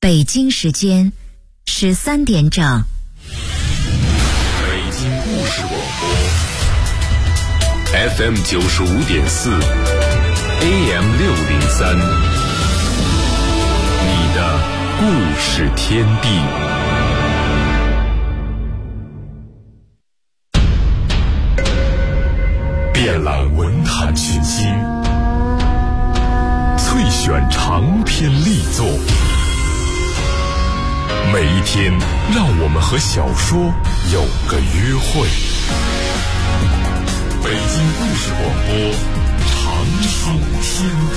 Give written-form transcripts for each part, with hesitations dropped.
北京时间13点整。 北京故事广播 FM 95.4 AM 603，你的故事天地。遍览文坛群星，萃选长篇力作，每一天让我们和小说有个约会。北京故事广播，长寿天地。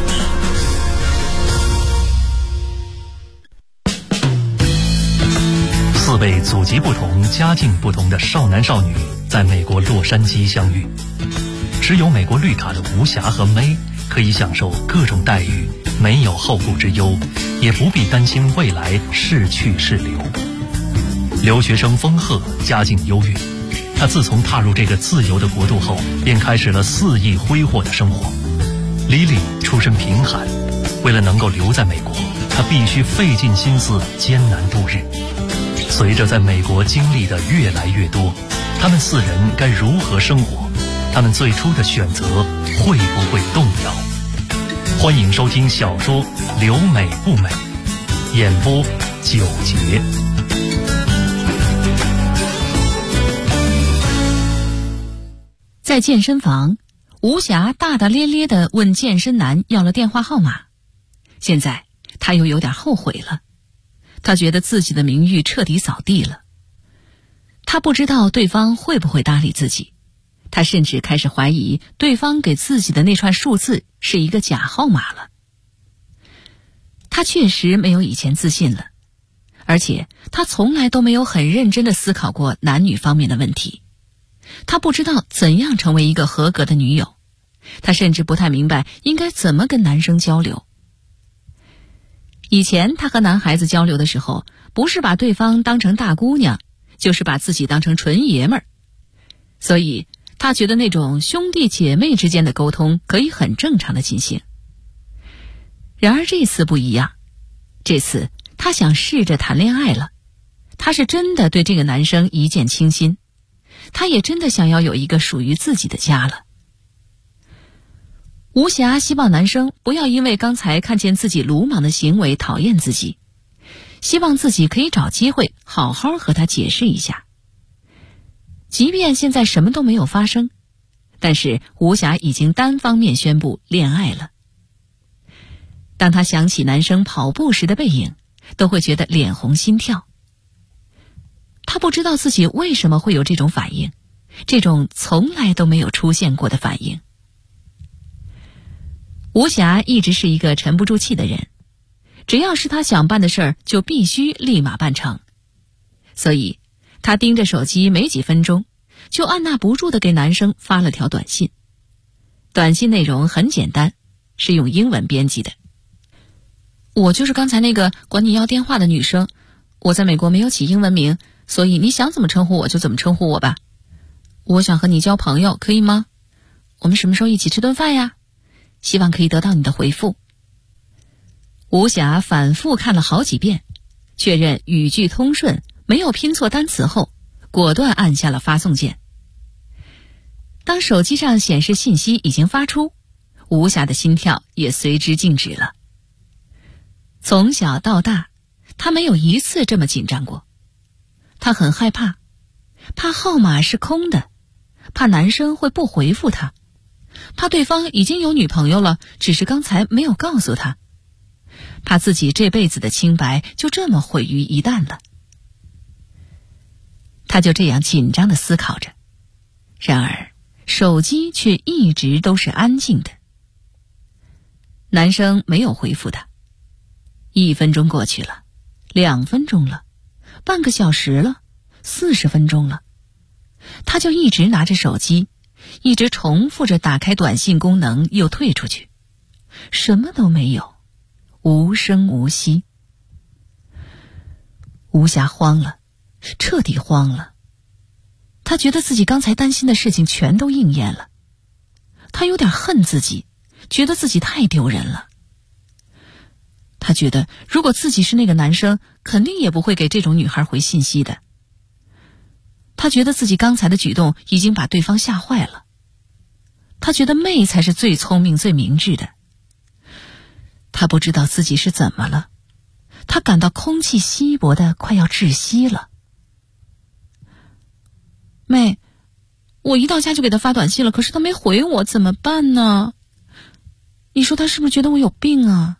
4位祖籍不同、家境不同的少男少女在美国洛杉矶相遇，持有美国绿卡的吴霞和May可以享受各种待遇，没有后顾之忧，也不必担心未来是去是留。留学生丰赫家境优越，他自从踏入这个自由的国度后，便开始了肆意挥霍的生活。Lily出身贫寒，为了能够留在美国，他必须费尽心思艰难度日。随着在美国经历的越来越多，他们4人该如何生活？他们最初的选择会不会动摇？欢迎收听小说《留美不美》，演播9节。 在健身房，吴霞大大咧咧地问健身男要了电话号码。现在他又有点后悔了，他觉得自己的名誉彻底扫地了。他不知道对方会不会搭理自己，他甚至开始怀疑对方给自己的那串数字是一个假号码了。他确实没有以前自信了，而且他从来都没有很认真地思考过男女方面的问题。他不知道怎样成为一个合格的女友，他甚至不太明白应该怎么跟男生交流。以前他和男孩子交流的时候，不是把对方当成大姑娘，就是把自己当成纯爷们儿，所以他觉得那种兄弟姐妹之间的沟通可以很正常的进行。然而这次不一样，这次他想试着谈恋爱了，他是真的对这个男生一见倾心，他也真的想要有一个属于自己的家了。吴霞希望男生不要因为刚才看见自己鲁莽的行为讨厌自己，希望自己可以找机会好好和他解释一下。即便现在什么都没有发生，但是吴霞已经单方面宣布恋爱了。当他想起男生跑步时的背影，都会觉得脸红心跳。他不知道自己为什么会有这种反应，这种从来都没有出现过的反应。吴霞一直是一个沉不住气的人，只要是他想办的事儿，就必须立马办成。所以他盯着手机没几分钟，就按捺不住地给男生发了条短信。短信内容很简单，是用英文编辑的。我就是刚才那个管你要电话的女生，我在美国没有起英文名，所以你想怎么称呼我就怎么称呼我吧。我想和你交朋友，可以吗？我们什么时候一起吃顿饭呀？希望可以得到你的回复。吴霞反复看了好几遍，确认语句通顺，没有拼错单词后，果断按下了发送键。当手机上显示信息已经发出，吴霞的心跳也随之静止了。从小到大，她没有一次这么紧张过。她很害怕，怕号码是空的，怕男生会不回复她，怕对方已经有女朋友了，只是刚才没有告诉她，怕自己这辈子的清白就这么毁于一旦了。她就这样紧张地思考着，然而手机却一直都是安静的。男生没有回复她，1分钟过去了，2分钟了，半个小时了，40分钟了，他就一直拿着手机，一直重复着打开短信功能又退出去，什么都没有，无声无息。吴霞慌了，彻底慌了。他觉得自己刚才担心的事情全都应验了，他有点恨自己，觉得自己太丢人了。 他觉得如果自己是那个男生，肯定也不会给这种女孩回信息的。他觉得自己刚才的举动已经把对方吓坏了。他觉得妹才是最聪明最明智的。他不知道自己是怎么了，他感到空气稀薄的快要窒息了。妹，我一到家就给他发短信了，可是他没回我，怎么办呢？你说他是不是觉得我有病啊？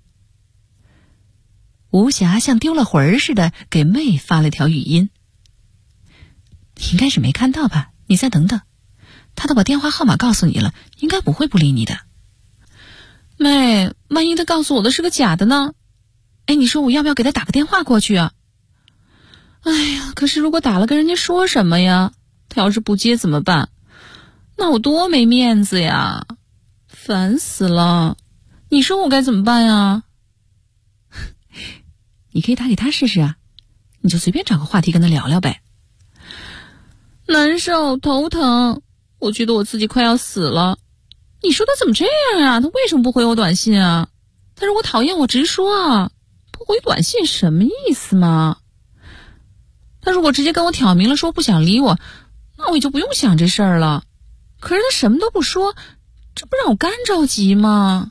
吴霞像丢了魂儿似的给妹发了条语音。你应该是没看到吧，你再等等，他都把电话号码告诉你了，应该不会不理你的。妹，万一他告诉我的是个假的呢？哎，你说我要不要给他打个电话过去啊？哎呀，可是如果打了跟人家说什么呀？他要是不接怎么办？那我多没面子呀，烦死了。你说我该怎么办呀？你可以打给他试试啊，你就随便找个话题跟他聊聊呗。难受，头疼，我觉得我自己快要死了。你说他怎么这样啊？他为什么不回我短信啊？他如果讨厌我直说啊，不回短信什么意思嘛？他如果直接跟我挑明了说不想理我，那我也就不用想这事儿了。可是他什么都不说，这不让我干着急吗？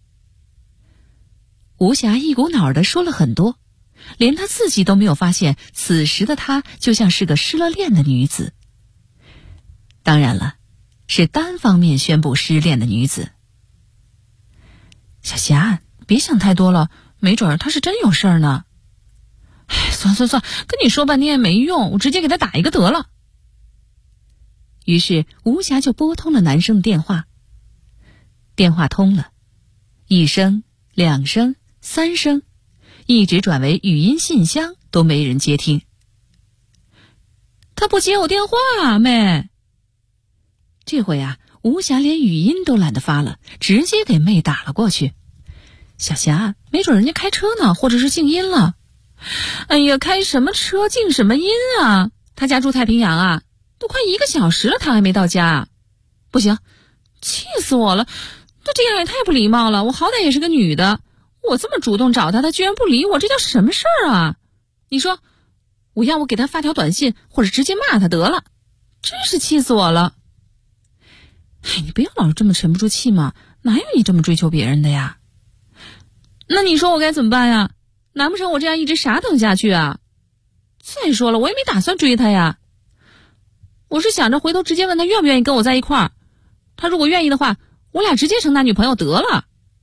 吴霞一股脑儿的说了很多，连她自己都没有发现，此时的她就像是个失了恋的女子。当然了，是单方面宣布失恋的女子。小霞，别想太多了，没准儿他是真有事儿呢。哎，算，跟你说半天也没用，我直接给他打一个得了。于是吴霞就拨通了男生的电话。电话通了，1声、2声、3声，一直转为语音信箱，都没人接听。他不接我电话啊，妹。这回啊，吴霞连语音都懒得发了，直接给妹打了过去。小霞，没准人家开车呢，或者是静音了。哎呀，开什么车静什么音啊？他家住太平洋啊，都快1个小时了，他还没到家。不行，气死我了，他这样也太不礼貌了。我好歹也是个女的，我这么主动找他，他居然不理我，这叫什么事儿啊？你说我要不给他发条短信，或者直接骂他得了，真是气死我了。哎，你不要老是这么沉不住气嘛，哪有你这么追求别人的呀？那你说我该怎么办呀？难不成我这样一直傻等下去啊？再说了，我也没打算追他呀。我是想着回头直接问他愿不愿意跟我在一块儿，他如果愿意的话，我俩直接成男女朋友得了。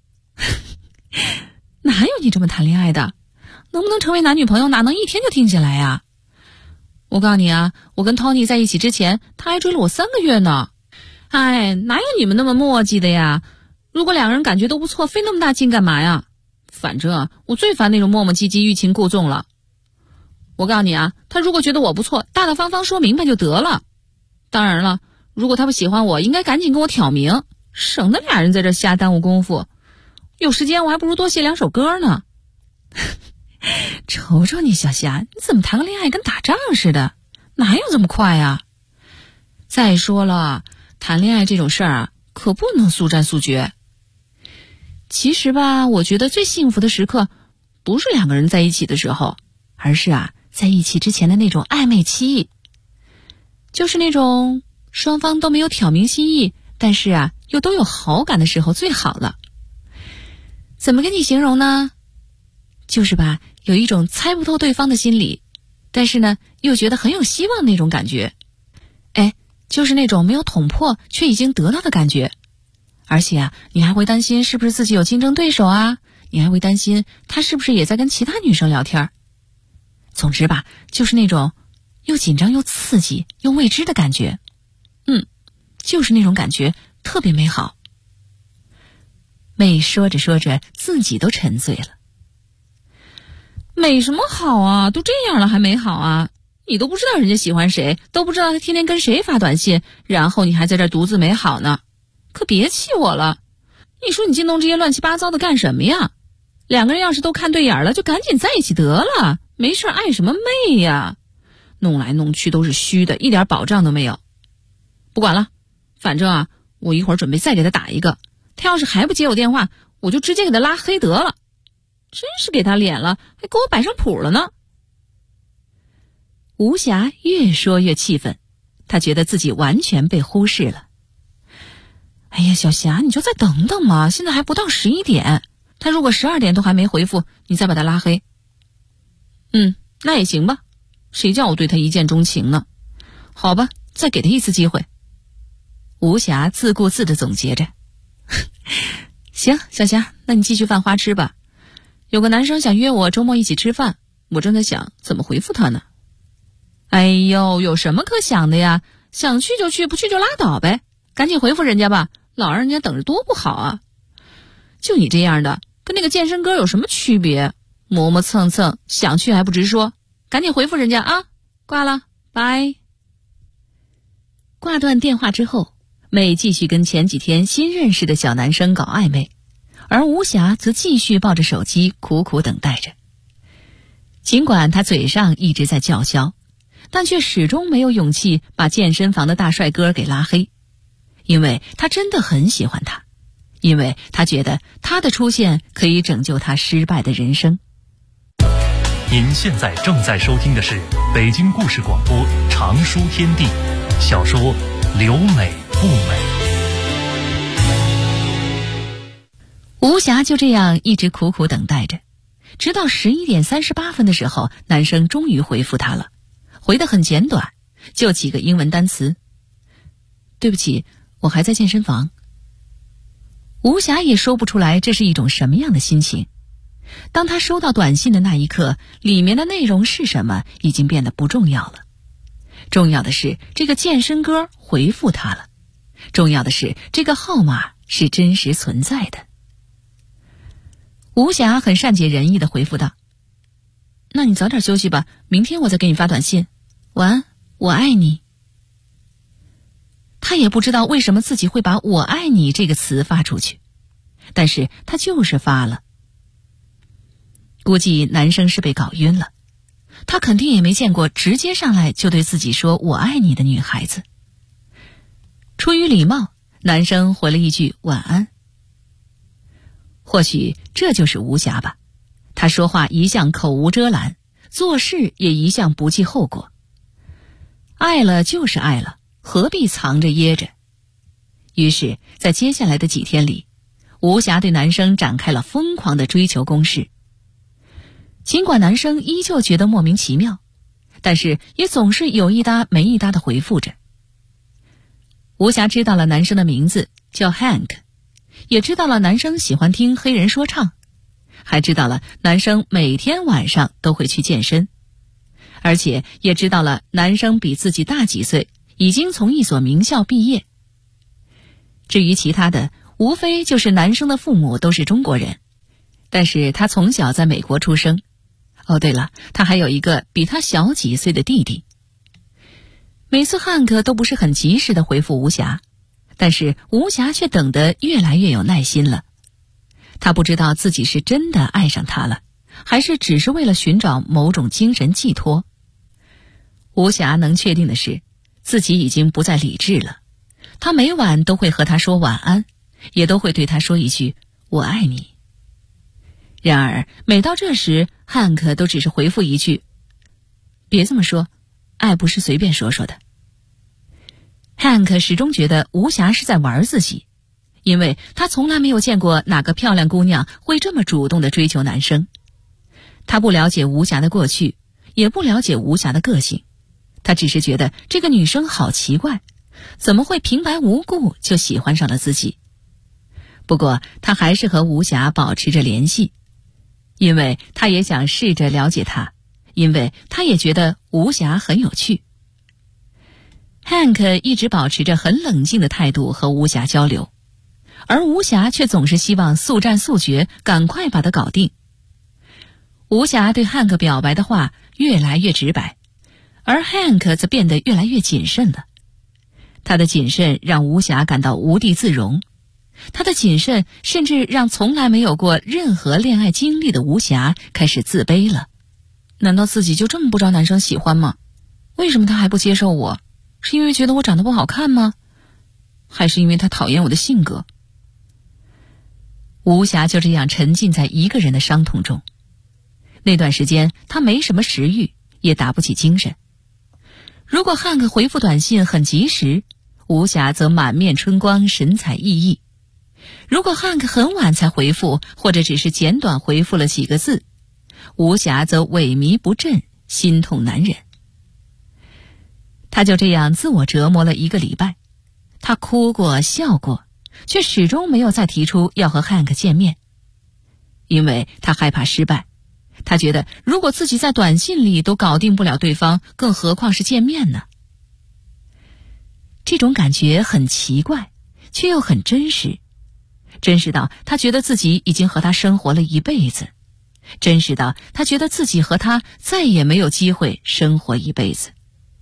哪有你这么谈恋爱的？能不能成为男女朋友哪能一天就定下来呀？我告诉你啊，我跟 Tony 在一起之前，他还追了我3个月呢。哎，哪有你们那么磨叽的呀？如果2个人感觉都不错，费那么大劲干嘛呀？反正啊，我最烦那种磨磨唧唧、欲擒故纵了。我告诉你啊，他如果觉得我不错，大大方方说明白就得了。当然了，如果他不喜欢我，应该赶紧跟我挑明，省得俩人在这瞎耽误功夫。有时间我还不如多写2首歌呢。瞅瞅你小霞，你怎么谈个恋爱跟打仗似的？哪有这么快啊？再说了，谈恋爱这种事儿啊，可不能速战速决。其实吧，我觉得最幸福的时刻不是2个人在一起的时候，而是啊，在一起之前的那种暧昧期，就是那种双方都没有挑明心意，但是啊又都有好感的时候最好了。怎么跟你形容呢？就是吧，有一种猜不透对方的心理，但是呢又觉得很有希望那种感觉。哎，就是那种没有捅破却已经得到的感觉。而且啊，你还会担心是不是自己有竞争对手啊，你还会担心他是不是也在跟其他女生聊天。总之吧，就是那种又紧张又刺激又未知的感觉。就是那种感觉特别美好。妹说着说着自己都沉醉了。美什么好啊，都这样了还没好啊？你都不知道人家喜欢谁，都不知道他天天跟谁发短信，然后你还在这独自美好呢。可别气我了，你说你净弄这些乱七八糟的干什么呀？2个人要是都看对眼了，就赶紧在一起得了，没事爱什么妹呀？弄来弄去都是虚的，一点保障都没有。不管了，反正啊，我一会儿准备再给他打一个，他要是还不接我电话，我就直接给他拉黑得了。 真是给他脸了，还给我摆上谱了呢。吴霞越说越气愤，他觉得自己完全被忽视了。哎呀，小霞，你就再等等嘛，现在还不到11点，他如果12点都还没回复，你再把他拉黑。那也行吧，谁叫我对他一见钟情呢？好吧，再给他一次机会。吴霞自顾自地总结着。行，小霞，那你继续犯花痴吧。有个男生想约我周末一起吃饭，我正在想怎么回复他呢。哎呦，有什么可想的呀？想去就去，不去就拉倒呗，赶紧回复人家吧，老让人家等着多不好啊。就你这样的，跟那个健身哥有什么区别？磨磨蹭蹭，想去还不直说，赶紧回复人家啊！挂了，拜。挂断电话之后，妹继续跟前几天新认识的小男生搞暧昧，而吴霞则继续抱着手机苦苦等待着。尽管他嘴上一直在叫嚣，但却始终没有勇气把健身房的大帅哥给拉黑，因为他真的很喜欢他，因为他觉得他的出现可以拯救他失败的人生。 您现在正在收听的是北京故事广播长书天地小说《留美不美》。 吴霞就这样一直苦苦等待着，直到11点38分的时候，男生终于回复她了，回得很简短，就几个英文单词。对不起，我还在健身房。吴霞也说不出来这是一种什么样的心情。当她收到短信的那一刻，里面的内容是什么已经变得不重要了。重要的是这个健身哥回复她了，重要的是这个号码是真实存在的。吴霞很善解人意地回复道：那你早点休息吧，明天我再给你发短信。晚安，我爱你。他也不知道为什么自己会把我爱你这个词发出去，但是他就是发了。估计男生是被搞晕了，他肯定也没见过直接上来就对自己说我爱你的女孩子。出于礼貌，男生回了一句晚安。或许这就是吴霞吧，他说话一向口无遮拦，做事也一向不计后果。爱了就是爱了，何必藏着掖着？于是在接下来的几天里，吴霞对男生展开了疯狂的追求攻势。尽管男生依旧觉得莫名其妙，但是也总是有一搭没一搭的回复着。吴霞知道了男生的名字叫 Hank， 也知道了男生喜欢听黑人说唱，还知道了男生每天晚上都会去健身，而且也知道了男生比自己大几岁，已经从一所名校毕业。至于其他的，无非就是男生的父母都是中国人，但是他从小在美国出生。哦，对了，他还有一个比他小几岁的弟弟。每次汉克都不是很及时地回复吴霞，但是吴霞却等得越来越有耐心了。他不知道自己是真的爱上他了，还是只是为了寻找某种精神寄托。吴霞能确定的是，自己已经不再理智了。他每晚都会和他说晚安，也都会对他说一句我爱你。然而每到这时，汉克都只是回复一句别这么说，爱不是随便说说的。汉克始终觉得吴霞是在玩自己，因为他从来没有见过哪个漂亮姑娘会这么主动地追求男生。他不了解吴霞的过去，也不了解吴霞的个性，他只是觉得这个女生好奇怪，怎么会平白无故就喜欢上了自己。不过他还是和吴霞保持着联系，因为他也想试着了解她，因为他也觉得吴霞很有趣。Hank 一直保持着很冷静的态度和吴霞交流，而吴霞却总是希望速战速决，赶快把他搞定。吴霞对 Hank 表白的话越来越直白，而 Hank 则变得越来越谨慎了。他的谨慎让吴霞感到无地自容，他的谨慎甚至让从来没有过任何恋爱经历的吴霞开始自卑了。难道自己就这么不招男生喜欢吗？为什么他还不接受我？是因为觉得我长得不好看吗？还是因为他讨厌我的性格？ 吴霞就这样沉浸在一个人的伤痛中。那段时间她没什么食欲，也打不起精神。如果汉克回复短信很及时，吴霞则满面春光，神采奕奕；如果汉克很晚才回复，或者只是简短回复了几个字，吴霞则萎靡不振，心痛难忍。她就这样自我折磨了1个礼拜，她哭过笑过，却始终没有再提出要和汉克见面，因为她害怕失败。她觉得如果自己在短信里都搞定不了对方，更何况是见面呢？这种感觉很奇怪，却又很真实，真实到她觉得自己已经和他生活了一辈子，真实到她觉得自己和他再也没有机会生活一辈子。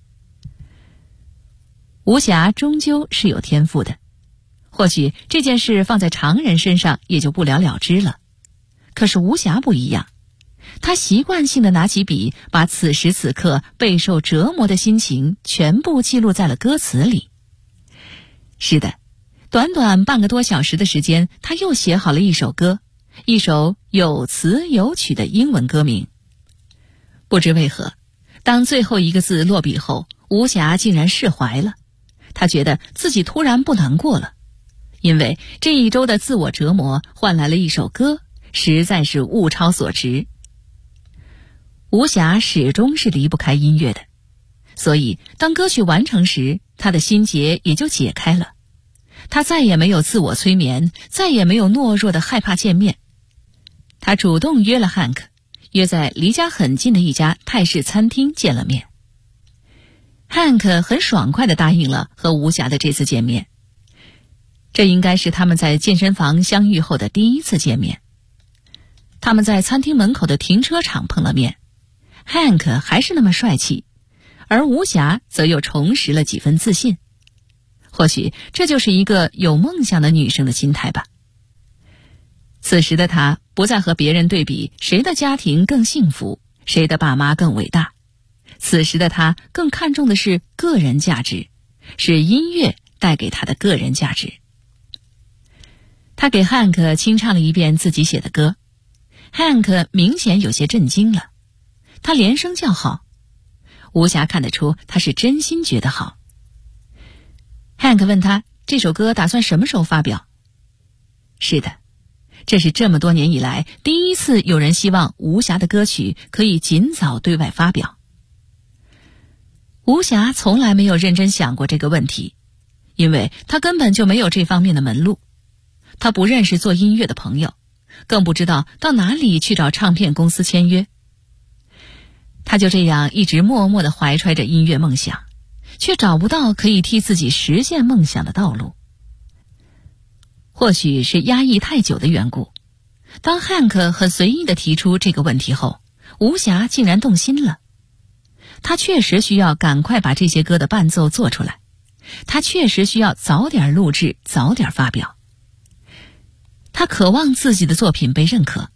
吴霞终究是有天赋的，或许这件事放在常人身上也就不了了之了。可是吴霞不一样，她习惯性的拿起笔，把此时此刻备受折磨的心情全部记录在了歌词里。是的，短短半个多小时的时间，她又写好了一首歌，一首有词有曲的英文歌名。不知为何，当最后一个字落笔后，吴霞竟然释怀了。她觉得自己突然不难过了，因为这一周的自我折磨换来了一首歌，实在是物超所值。吴霞始终是离不开音乐的，所以当歌曲完成时，她的心结也就解开了。她再也没有自我催眠，再也没有懦弱的害怕见面。她主动约了汉克，约在离家很近的一家泰式餐厅见了面。汉克很爽快地答应了和吴霞的这次见面。这应该是他们在健身房相遇后的第一次见面。他们在餐厅门口的停车场碰了面，汉克还是那么帅气，而吴霞则又重拾了几分自信。或许这就是一个有梦想的女生的心态吧。此时的她不再和别人对比谁的家庭更幸福，谁的爸妈更伟大。此时的她更看重的是个人价值，是音乐带给她的个人价值。她给汉克清唱了一遍自己写的歌，汉克明显有些震惊了，他连声叫好。吴霞看得出他是真心觉得好。汉克问他这首歌打算什么时候发表？是的，这是这么多年以来第一次有人希望吴霞的歌曲可以尽早对外发表。吴霞从来没有认真想过这个问题，因为她根本就没有这方面的门路。她不认识做音乐的朋友，更不知道到哪里去找唱片公司签约。她就这样一直默默地怀揣着音乐梦想，却找不到可以替自己实现梦想的道路。或许是压抑太久的缘故，当汉克很随意地提出这个问题后，吴霞竟然动心了。他确实需要赶快把这些歌的伴奏做出来，他确实需要早点录制，早点发表。他渴望自己的作品被认可。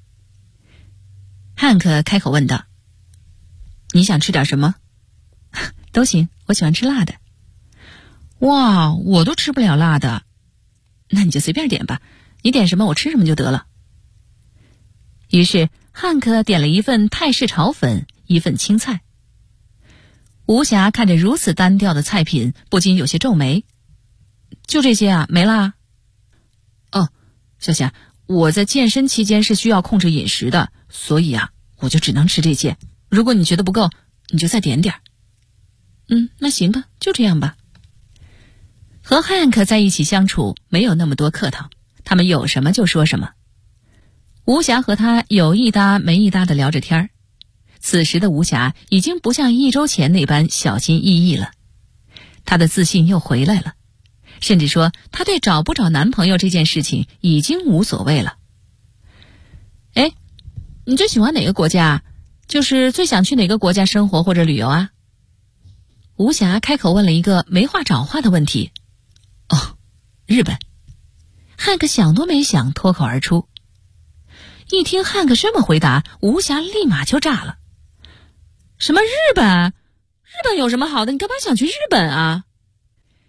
汉克开口问道：你想吃点什么？都行，我喜欢吃辣的。哇，我都吃不了辣的。那你就随便点吧，你点什么我吃什么就得了。于是汉克点了一份泰式炒粉，一份青菜。吴霞看着如此单调的菜品，不禁有些皱眉。就这些啊，没啦？哦，小霞，我在健身期间是需要控制饮食的，所以啊，我就只能吃这些。如果你觉得不够，你就再点点。那行吧，就这样吧。和汉克在一起相处没有那么多客套，他们有什么就说什么。吴霞和他有一搭没一搭的聊着天儿。此时的吴霞已经不像1周前那般小心翼翼了，她的自信又回来了，甚至说她对找不找男朋友这件事情已经无所谓了。哎，你最喜欢哪个国家？就是最想去哪个国家生活或者旅游啊？吴霞开口问了一个没话找话的问题。哦，日本。汉克想都没想脱口而出。一听汉克这么回答，吴霞立马就炸了。什么日本？日本有什么好的？你干嘛想去日本啊？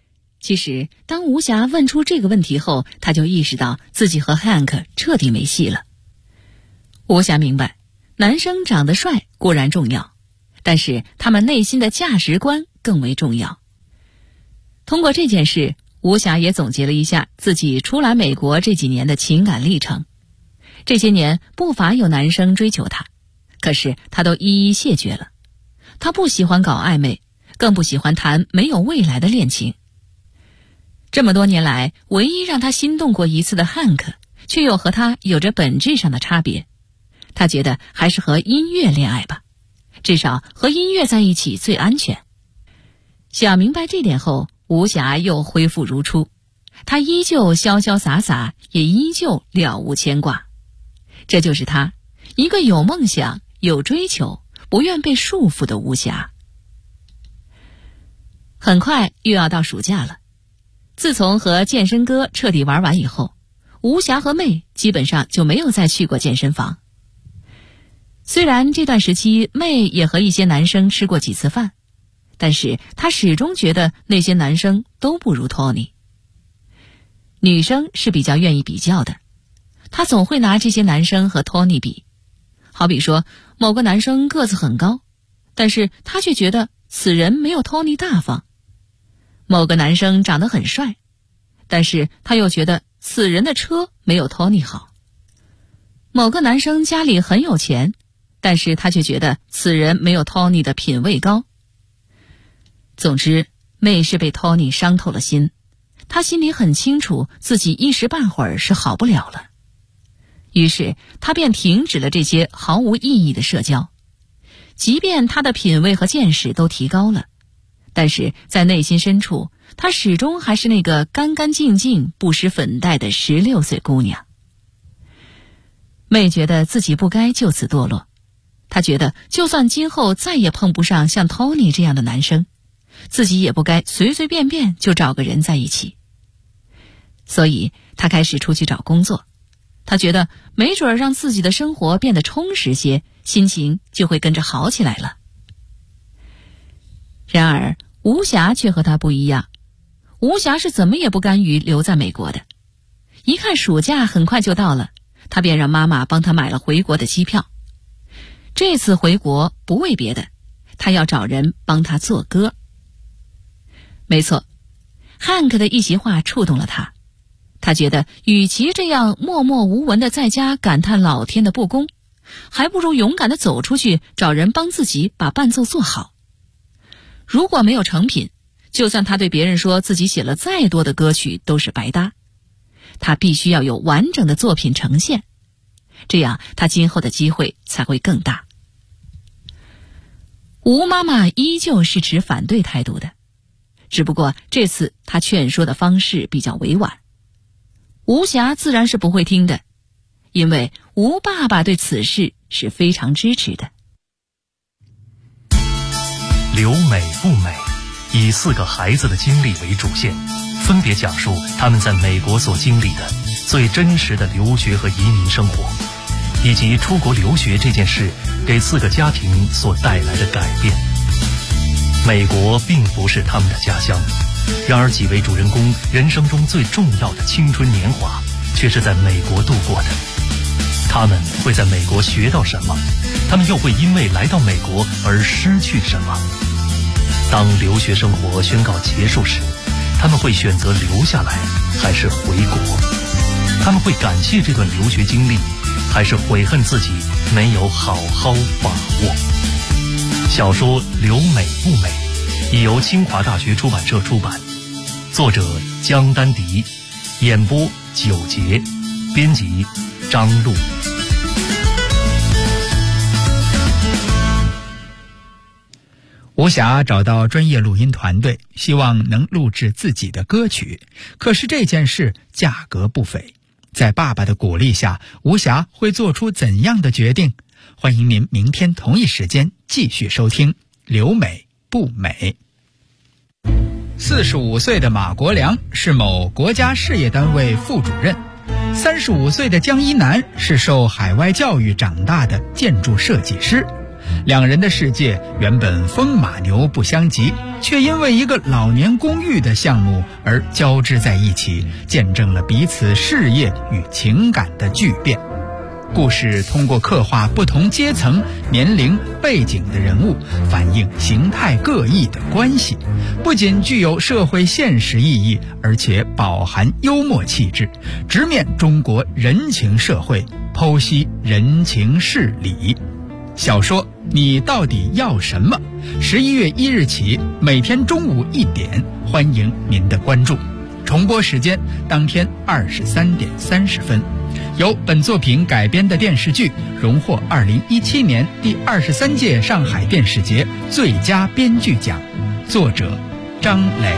其实，当吴霞问出这个问题后，她就意识到自己和 Hank 彻底没戏了。吴霞明白，男生长得帅固然重要，但是他们内心的价值观更为重要。通过这件事，吴霞也总结了一下自己初来美国这几年的情感历程。这些年不乏有男生追求她，可是她都一一谢绝了。她不喜欢搞暧昧，更不喜欢谈没有未来的恋情。这么多年来，唯一让她心动过一次的 Hank， 却又和她有着本质上的差别。她觉得还是和音乐恋爱吧，至少和音乐在一起最安全。想明白这点后，吴霞又恢复如初，她依旧潇潇洒洒，也依旧了无牵挂。这就是她，一个有梦想、有追求、不愿被束缚的吴霞。很快又要到暑假了，自从和健身哥彻底玩完以后，吴霞和妹基本上就没有再去过健身房。虽然这段时期妹也和一些男生吃过几次饭，但是她始终觉得那些男生都不如 Tony。 女生是比较愿意比较的，她总会拿这些男生和 Tony 比。好比说某个男生个子很高，但是她却觉得此人没有 Tony 大方。某个男生长得很帅，但是她又觉得此人的车没有 Tony 好。某个男生家里很有钱，但是她却觉得此人没有 Tony 的品味高。总之，妹是被 Tony 伤透了心，她心里很清楚自己一时半会儿是好不了了。于是她便停止了这些毫无意义的社交。即便她的品味和见识都提高了，但是在内心深处，她始终还是那个干干净净、不施粉黛的16岁姑娘。妹觉得自己不该就此堕落，她觉得就算今后再也碰不上像 Tony 这样的男生，自己也不该随随便便就找个人在一起。所以她开始出去找工作，她觉得没准让自己的生活变得充实些，心情就会跟着好起来了。然而吴霞却和她不一样，吴霞是怎么也不甘于留在美国的。一看暑假很快就到了，她便让妈妈帮她买了回国的机票。这次回国不为别的，她要找人帮她做歌。没错，汉克的一席话触动了她。她觉得与其这样默默无闻地在家感叹老天的不公，还不如勇敢地走出去，找人帮自己把伴奏做好。如果没有成品，就算她对别人说自己写了再多的歌曲都是白搭。她必须要有完整的作品呈现，这样她今后的机会才会更大。吴妈妈依旧是持反对态度的，只不过这次她劝说的方式比较委婉。吴霞自然是不会听的，因为吴爸爸对此事是非常支持的。 留美不美，以4个孩子的经历为主线，分别讲述他们在美国所经历的最真实的留学和移民生活，以及出国留学这件事给4个家庭所带来的改变。美国并不是他们的家乡，然而几位主人公人生中最重要的青春年华却是在美国度过的。他们会在美国学到什么？他们又会因为来到美国而失去什么？当留学生活宣告结束时，他们会选择留下来还是回国？他们会感谢这段留学经历，还是悔恨自己没有好好把握？小说《留美不美》已由清华大学出版社出版，作者江丹迪，演播9节，编辑张璐。 吴霞找到专业录音团队，希望能录制自己的歌曲，可是这件事价格不菲。在爸爸的鼓励下，吴霞会做出怎样的决定？欢迎您明天同一时间继续收听《留美不美》。45岁的马国良是某国家事业单位副主任，35岁的江一南是受海外教育长大的建筑设计师两人的世界原本风马牛不相及，却因为一个老年公寓的项目而交织在一起，见证了彼此事业与情感的巨变。故事通过刻画不同阶层、年龄、背景的人物，反映形态各异的关系，不仅具有社会现实意义，而且饱含幽默气质，直面中国人情社会，剖析人情事理。小说你到底要什么？11月1日起，每天中午1点，欢迎您的关注。重播时间当天23点30分。由本作品改编的电视剧荣获2017年第23届上海电视节最佳编剧奖，作者张磊。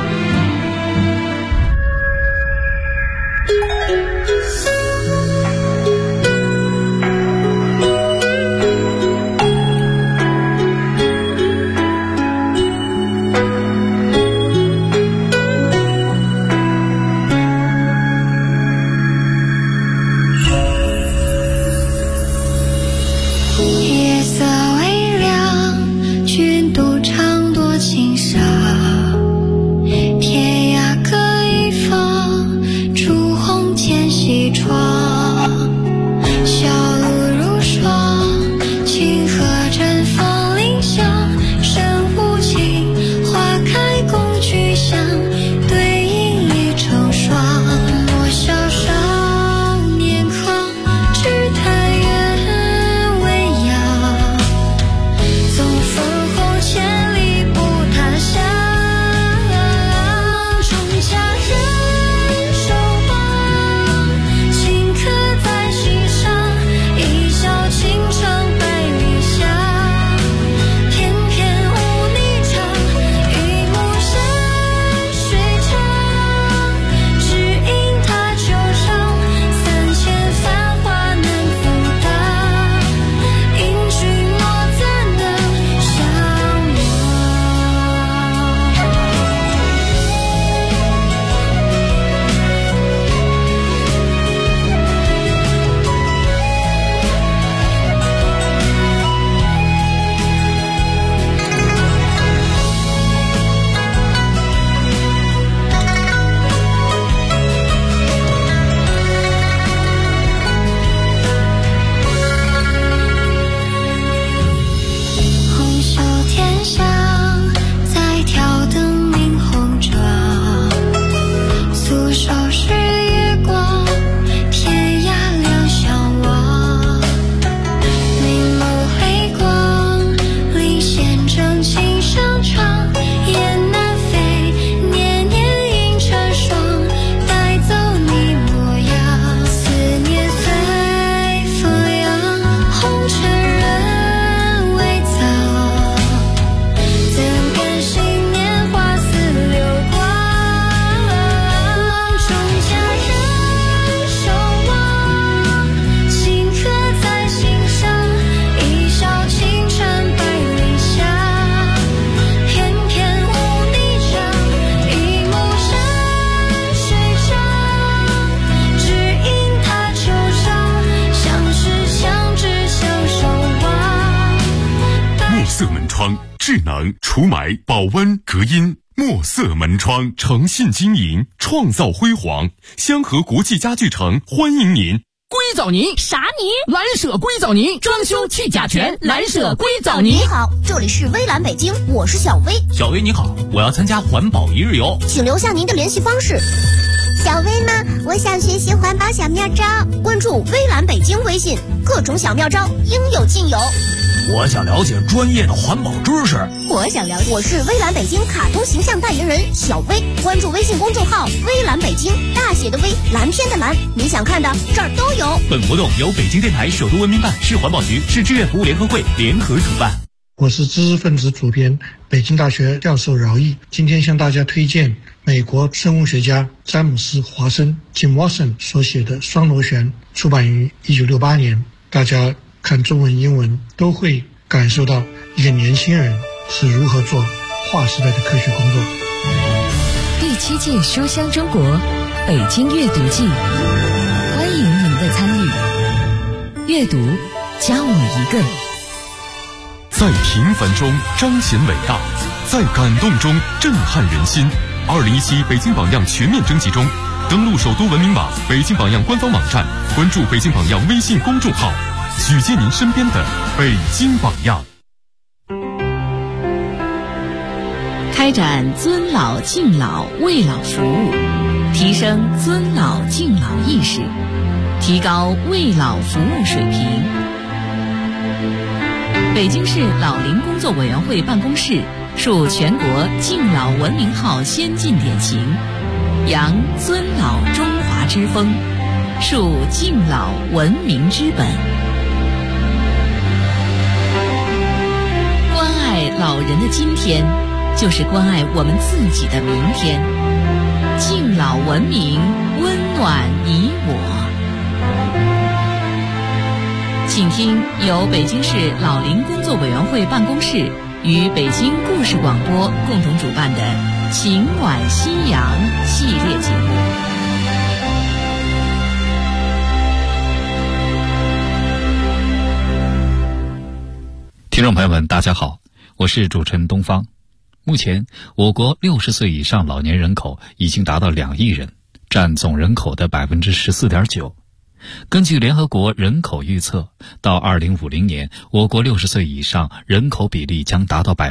智能除霾保温隔音，墨色门窗诚信经营，创造辉煌。香河国际家具城欢迎您。 硅藻泥啥泥？ 蓝舍硅藻泥，装修去甲醛，蓝舍硅藻泥。 你好，这里是微蓝北京，我是小薇。 小薇你好，我要参加环保一日游， 请留下您的联系方式。 小薇呢？我想学习环保小妙招， 关注微蓝北京微信，各种小妙招应有尽有。 我想了解专业的环保知识。 我想了解，我是微蓝北京卡通形象代言人小薇，关注微信公众号微蓝北京，大写的微，蓝天的蓝，你想看的这儿都有。 本活动由北京电台首都文明办、市环保局、市志愿服务联合会联合主办。 我是知识分子主编，北京大学教授饶毅，今天向大家推荐美国生物学家詹姆斯·华生 Jim Watson 所写的《双螺旋》，出版于1968年。大家看中文英文都会感受到一个年轻人是如何做划时代的科学工作。 第7届书香中国北京阅读季，欢迎您的参与。阅读加我一个。 在平凡中彰显伟大，在感动中震撼人心。2017北京榜样全面征集中，登录首都文明网、北京榜样官方网站，关注北京榜样微信公众号，举荐您身边的北京榜样。 开展尊老敬老为老服务，提升尊老敬老意识，提高为老服务水平。北京市老龄工作委员会办公室树全国敬老文明号先进典型，扬尊老中华之风，树敬老文明之本。关爱老人的今天，就是关爱我们自己的明天。敬老文明，温暖你我。请听由北京市老龄工作委员会办公室与北京故事广播共同主办的《情暖夕阳》系列节目。 听众朋友们，大家好，我是主持人东方。目前，我国60岁以上老年人口已经达到2亿人，占总人口的 14.9%。根据联合国人口预测，到2050年，我国60岁以上人口比例将达到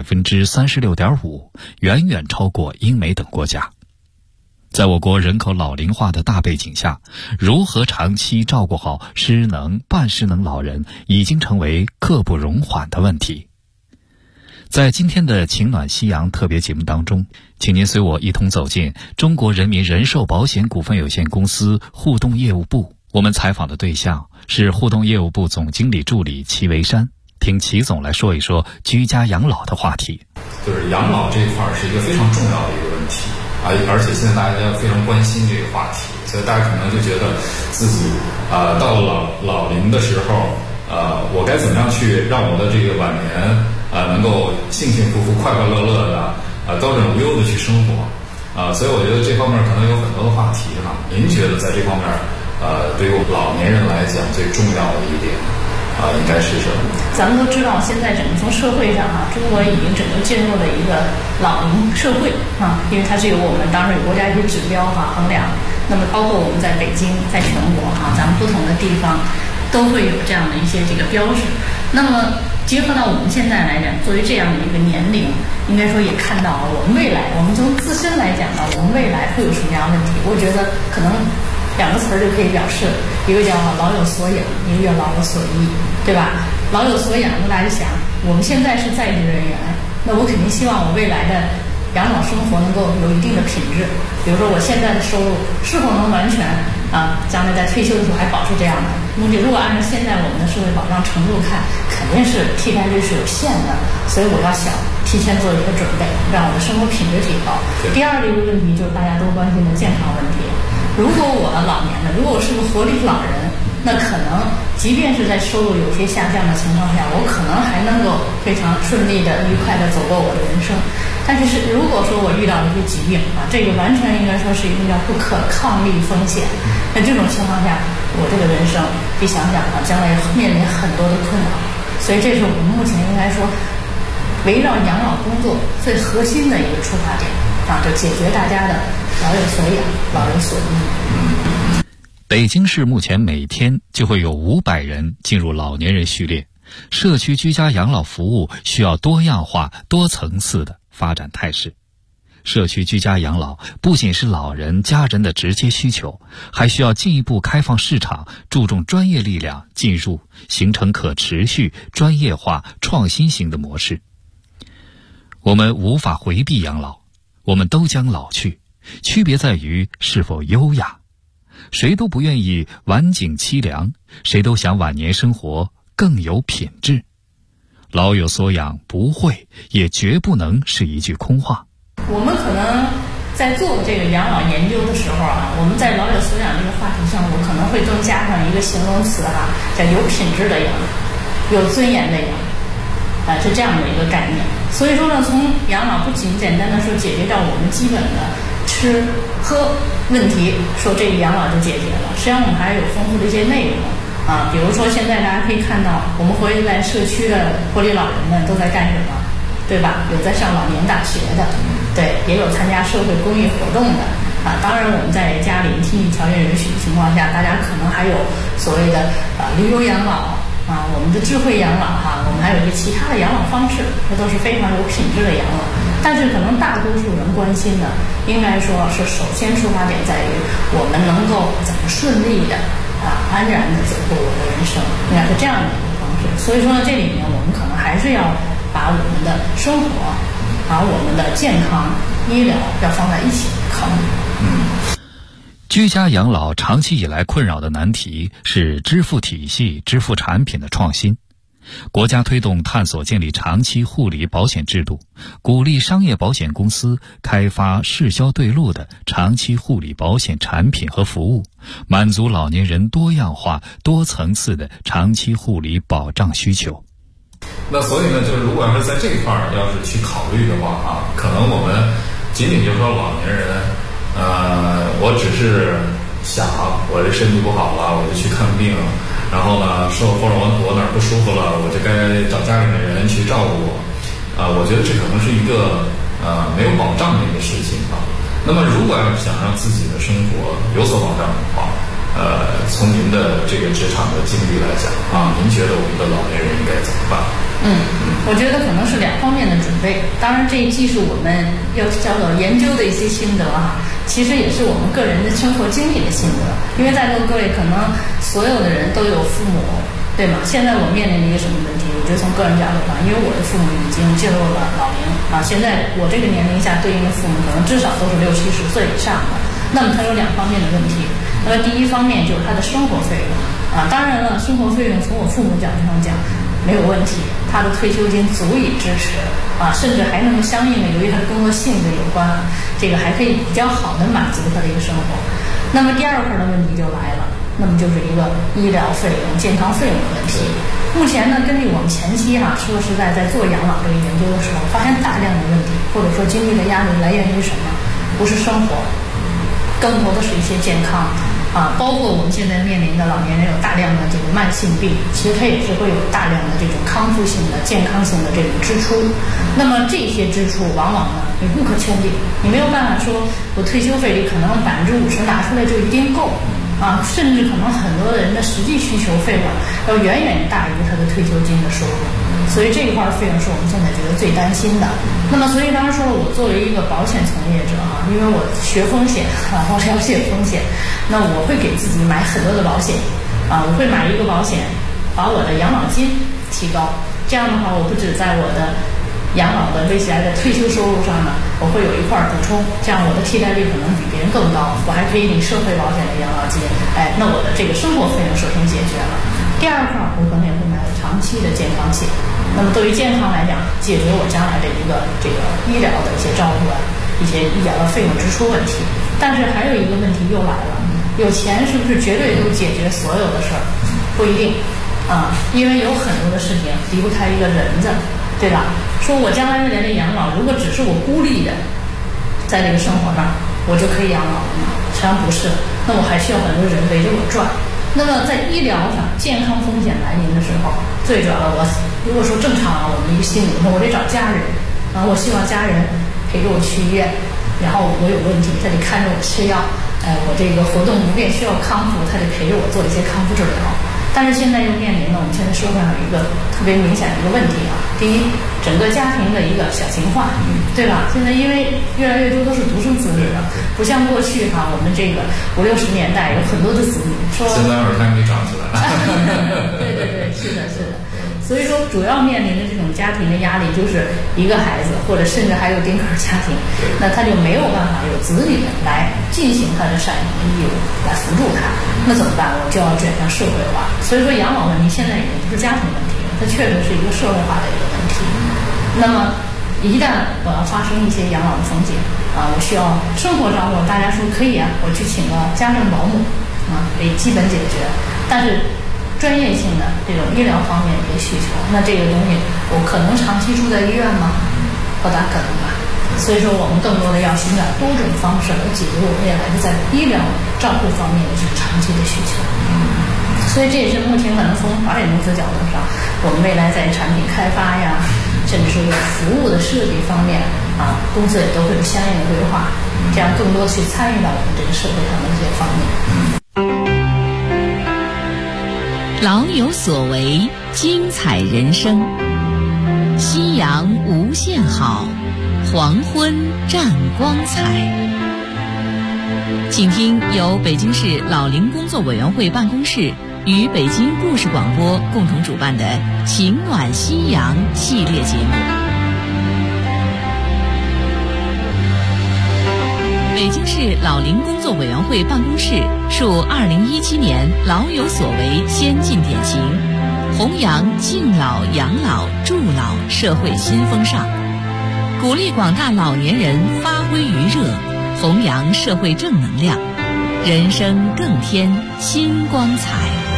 36.5%， 远远超过英美等国家。在我国人口老龄化的大背景下，如何长期照顾好失能、半失能老人，已经成为刻不容缓的问题。在今天的情暖夕阳特别节目当中，请您随我一同走进中国人民人寿保险股份有限公司互动业务部。我们采访的对象是互动业务部总经理助理齐维山，听齐总来说一说居家养老的话题。 就是养老这一块是一个非常重要的一个问题而且现在大家非常关心这个话题，所以大家可能就觉得自己到了老龄的时候，我该怎么样去让我的这个晚年能够幸幸福福、快快乐乐的高枕无忧的去生活所以我觉得这方面可能有很多的话题您觉得在这方面对于老年人来讲最重要的一点应该是什么？ 咱们都知道，现在整个从社会上中国已经整个进入了一个老龄社会因为它是有我们当时有国家一些指标衡量。那么包括我们在北京，在全国咱们不同的地方都会有这样的一些这个标志。那么结合到我们现在来讲，作为这样的一个年龄，应该说也看到了我们未来，我们从自身来讲呢，我们未来会有什么样的问题？我觉得可能2个词就可以表示，一个叫老有所养，一个叫老有所依，对吧？老有所养，那大家想，我们现在是在职人员，那我肯定希望我未来的养老生活能够有一定的品质。比如说我现在的收入是否能完全将来在退休的时候还保持这样的？如果按照现在我们的社会保障程度看，肯定是替代率是有限的，所以我要想提前做一个准备，让我的生活品质提高。第二个一个问题就是大家都关心的健康问题。如果我老年了，如果我是个活力老人，那可能即便是在收入有些下降的情况下，我可能还能够非常顺利的、愉快的走过我的人生。但是如果说我遇到了一些疾病这个完全应该说是一个叫不可抗力风险。那这种情况下，我这个人生你想想将来面临很多的困扰。所以这是我们目前应该说围绕养老工作最核心的一个出发点就解决大家的老有所养、老有所依。 北京市目前每天就会有500人进入老年人序列，社区居家养老服务需要多样化、多层次的发展态势。社区居家养老不仅是老人家人的直接需求，还需要进一步开放市场，注重专业力量进入，形成可持续、专业化、创新型的模式。我们无法回避养老，我们都将老去，区别在于是否优雅。谁都不愿意晚景凄凉，谁都想晚年生活更有品质。老有所养不会也绝不能是一句空话。 我们可能在做这个养老研究的时候我们在老有所养这个话题上，我可能会更加上一个形容词叫有品质的养，有尊严的养是这样的一个概念。所以说呢，从养老不仅简单的说解决掉我们基本的吃喝问题，说这个养老就解决了，实际上我们还是有丰富的一些内容。 比如说现在大家可以看到，我们活跃在社区的护理老人们都在干什么，对吧？有在上老年大学的，对，也有参加社会公益活动的。当然我们在家里经济条件允许的情况下，大家可能还有所谓的旅游养老我们的智慧养老我们还有一些其他的养老方式，这都是非常有品质的养老。但是可能大多数人关心的，应该说是首先出发点在于我们能够怎么顺利的安然的走过我的人生，应该是这样的一个方式。所以说呢，这里面我们可能还是要把我们的生活我们的健康医疗要放在一起考虑。 居家养老长期以来困扰的难题是支付体系、支付产品的创新。国家推动探索建立长期护理保险制度，鼓励商业保险公司开发市销对路的长期护理保险产品和服务，满足老年人多样化、多层次的长期护理保障需求。 那所以呢，就是如果要是在这一块要是去考虑的话可能我们仅仅就说老年人我只是想我这身体不好了，我就去看病，然后呢或者我哪儿不舒服了，我就该找家里的人去照顾我。我觉得这可能是一个没有保障的一个事情那么如果要是想让自己的生活有所保障的话，从您的这个职场的经历来讲您觉得我们的老年人应该怎么办？ 我觉得可能是两方面的准备。当然这既是我们要叫做研究的一些心得其实也是我们个人的生活经历的心得。因为在座各位可能所有的人都有父母，对吗？现在我面临的一个什么问题？我觉得从个人角度上，因为我的父母已经进入了老龄现在我这个年龄下对应的父母可能至少都是60-70岁以上的。那么它有两方面的问题。那么第一方面就是他的生活费用当然了，生活费用从我父母角度上讲没有问题，他的退休金足以支持甚至还能够相应的，由于他的工作性质有关这个还可以比较好的满足他的一个生活。那么第二块的问题就来了，那么就是一个医疗费用、健康费用的问题。目前呢，根据我们前期说实在在做养老这个研究的时候，发现大量的问题或者说经济的压力来源于什么？不是生活，更多的是一些健康包括我们现在面临的老年人有大量的这个慢性病，其实它也是会有大量的这种康复性的、健康性的这种支出。那么这些支出往往呢，你不可确定，你没有办法说我退休费里可能50%拿出来就一定够甚至可能很多的人的实际需求费用要远远大于他的退休金的收入。所以这一块的费用是我们现在觉得最担心的。那么所以当时说了，我作为一个保险从业者因为我学风险我了解风险，那我会给自己买很多的保险我会买一个保险把我的养老金提高，这样的话我不止在我的养老的未来的退休收入上呢，我会有一块补充，这样我的替代率可能比别人更高，我还可以领社会保险的养老金那我的这个生活费用首先解决了。第二块我可能也会买长期的健康险，那么对于健康来讲，解决我将来的一个这个医疗的一些照顾一些医疗的费用支出问题。但是还有一个问题又来了，有钱是不是绝对都解决所有的事儿？不一定因为有很多的事情离不开一个人字，对吧？说我将来未来的养老，如果只是我孤立的在这个生活上，我就可以养老了吗？实际上不是，那我还需要很多人围着我转。那么在医疗上，健康风险来临的时候，最主要的我如果说正常我们一个心理，我得找家人我希望家人陪着我去医院，然后我有问题他得看着我吃药我这个活动不便需要康复，他得陪着我做一些康复治疗。但是现在又面临了我们现在社会上有一个特别明显的一个问题第一，整个家庭的一个小型化对吧？现在因为越来越多都是独生子女了，不像过去我们这个50-60年代有很多的子女，说现在二胎没长起来对对对，是的是的。所以说主要面临的这种家庭的压力就是一个孩子，或者甚至还有丁克家庭，那他就没有办法有子女来进行他的赡养的义务来辅助他，那怎么办？我就要转向社会化。所以说养老问题现在已经不是家庭问题了，它确实是一个社会化的一个问题。那么一旦我要发生一些养老的风险我需要生活照顾，大家说可以我去请个家政保姆可以基本解决。但是专业性的这种医疗方面的一些需求，那这个东西我可能长期住在医院吗？不大可能吧。所以说我们更多的要寻找多种方式来解决我未来的在医疗照顾方面的这种长期的需求。 所以这也是目前可能从保险公司角度上，我们未来在产品开发呀，甚至是服务的设计方面公司也都会有相应的规划，这样更多去参与到我们这个社会上的这些方面。 老有所为，精彩人生。夕阳无限好，黄昏占光彩。请听由北京市老龄工作委员会办公室与北京故事广播共同主办的《情暖夕阳》系列节目。北京市老龄工作委员会办公室树2017年老有所为先进典型，弘扬敬老、养老、助老社会新风尚，鼓励广大老年人发挥余热，弘扬社会正能量，人生更添新光彩。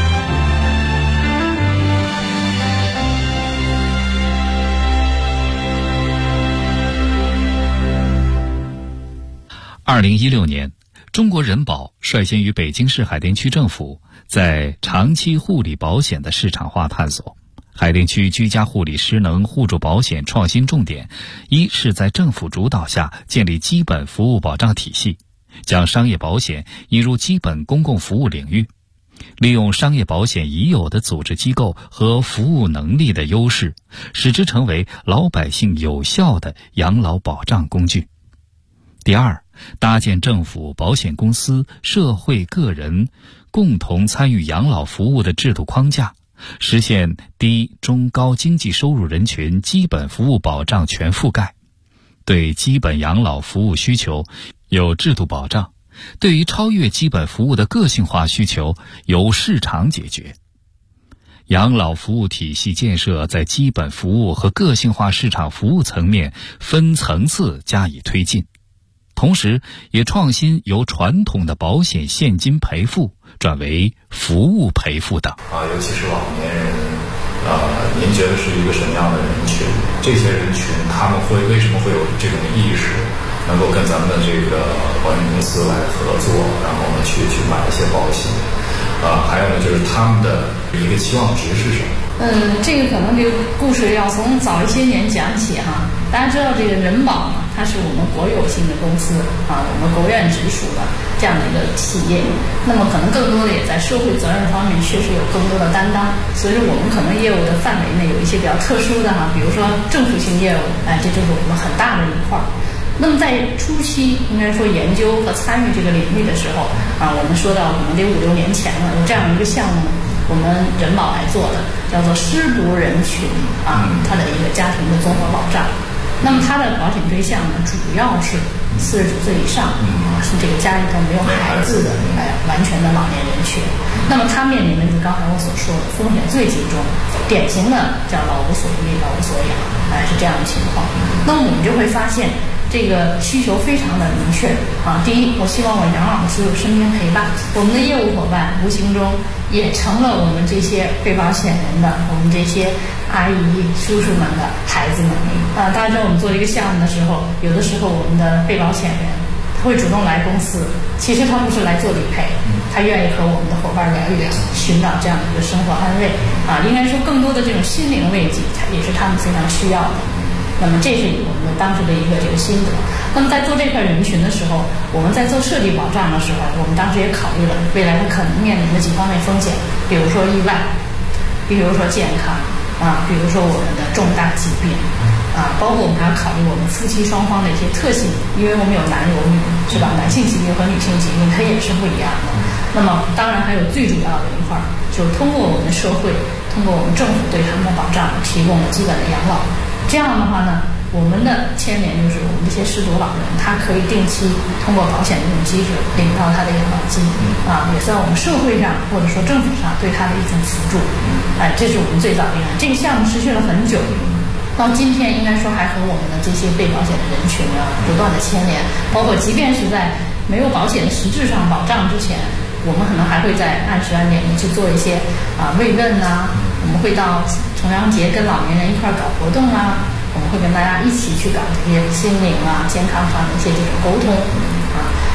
2016年，中国人保率先与北京市海淀区政府在长期护理保险的市场化探索。海淀区居家护理失能互助保险创新重点，一是在政府主导下建立基本服务保障体系，将商业保险引入基本公共服务领域，利用商业保险已有的组织机构和服务能力的优势，使之成为老百姓有效的养老保障工具。第二，搭建政府、保险公司、社会个人共同参与养老服务的制度框架，实现低、中、高经济收入人群基本服务保障全覆盖，对基本养老服务需求有制度保障，对于超越基本服务的个性化需求由市场解决。养老服务体系建设在基本服务和个性化市场服务层面分层次加以推进，同时也创新由传统的保险现金赔付转为服务赔付等。 尤其是老年人，您觉得是一个什么样的人群？这些人群他们为什么会有这种意识，能够跟咱们的这个保险公司来合作，然后呢去买一些保险？还有呢，就是他们的一个期望值是什么？ 这个可能这个故事要从早一些年讲起哈。大家知道这个人保呢，它是我们国有性的公司我们国务院直属的这样的一个企业，那么可能更多的也在社会责任方面确实有更多的担当，所以我们可能业务的范围内有一些比较特殊的比如说政府性业务，这就是我们很大的一块。那么在初期应该说研究和参与这个领域的时候我们说到可能得5-6年前了，有这样一个项目，我们人保来做的，叫做失独人群它的一个家庭的综合保障。那么它的保险对象呢，主要是49岁以上是这个家里头没有孩子的完全的老年人群。那么它面临的就是刚才我所说的风险最集中，典型的叫老无所依、老无所养是这样的情况。那么我们就会发现这个需求非常的明确第一，我希望我养老的时候身边陪伴，我们的业务伙伴无形中也成了我们这些被保险人的，我们这些阿姨叔叔们的孩子们大家知道我们做这个项目的时候，有的时候我们的被保险人他会主动来公司，其实他不是来做理赔，他愿意和我们的伙伴聊一聊，寻找这样的一个生活安慰应该说更多的这种心灵慰藉也是他们非常需要的。那么这是我们当时的一个这个心得。那么在做这块人群的时候，我们在做设计保障的时候，我们当时也考虑了未来它可能面临的几方面风险，比如说意外，比如说健康比如说我们的重大疾病包括我们还要考虑我们夫妻双方的一些特性，因为我们有男有女是吧？男性疾病和女性疾病它也是不一样的。那么当然还有最主要的一块，就是通过我们的社会，通过我们政府对他们的保障提供了基本的养老。这样的话呢，我们的牵连就是我们这些失独老人，他可以定期通过保险这种机制领到他的养老金也算我们社会上或者说政府上对他的一种辅助这是我们最早的这个项目持续了很久，到今天应该说还和我们的这些被保险的人群不断的牵连，包括即便是在没有保险实质上保障之前，我们可能还会在按时按点的去做一些慰问我们会到重阳节跟老年人一块搞活动我们会跟大家一起去搞这些心灵健康上的一些这种沟通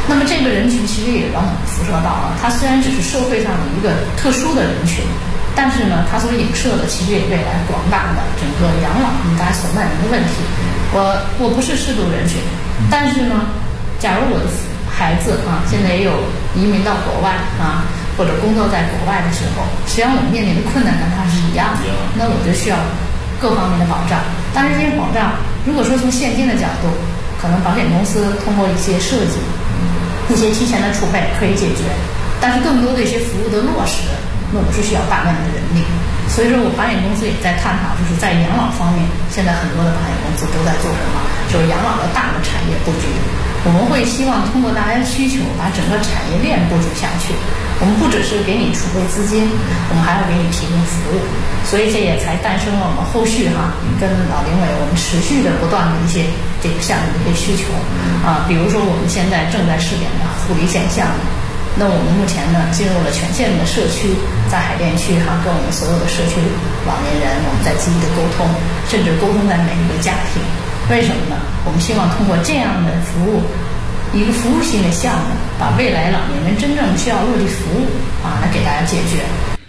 那么这个人群其实也让我们辐射到了，它虽然只是社会上的一个特殊的人群，但是呢，它所影射的其实也未来广大的整个养老应该所面临的问题。我不是适度人群，但是呢，假如我的孩子现在也有移民到国外或者工作在国外的时候，实际上我们面临的困难跟他是一样的，那我就需要各方面的保障。当然，这些保障如果说从现金的角度，可能保险公司通过一些设计、一些提前的储备可以解决，但是更多的一些服务的落实，那我是需要大量的人力。所以说我保险公司也在探讨，就是在养老方面，现在很多的保险公司都在做什么，就是养老的大的产业布局。我们会希望通过大家的需求，把整个产业链布局下去。我们不只是给你储备资金，我们还要给你提供服务。所以这也才诞生了我们后续跟老龄委我们持续的不断的一些这个项目的一些需求比如说我们现在正在试点的护理险项目。那我们目前呢进入了全县的社区，在海淀区跟我们所有的社区老年人，我们在积极的沟通，甚至沟通在每一个家庭。为什么呢？我们希望通过这样的服务，一个服务性的项目，把未来老年人真正需要落地服务来给大家解决。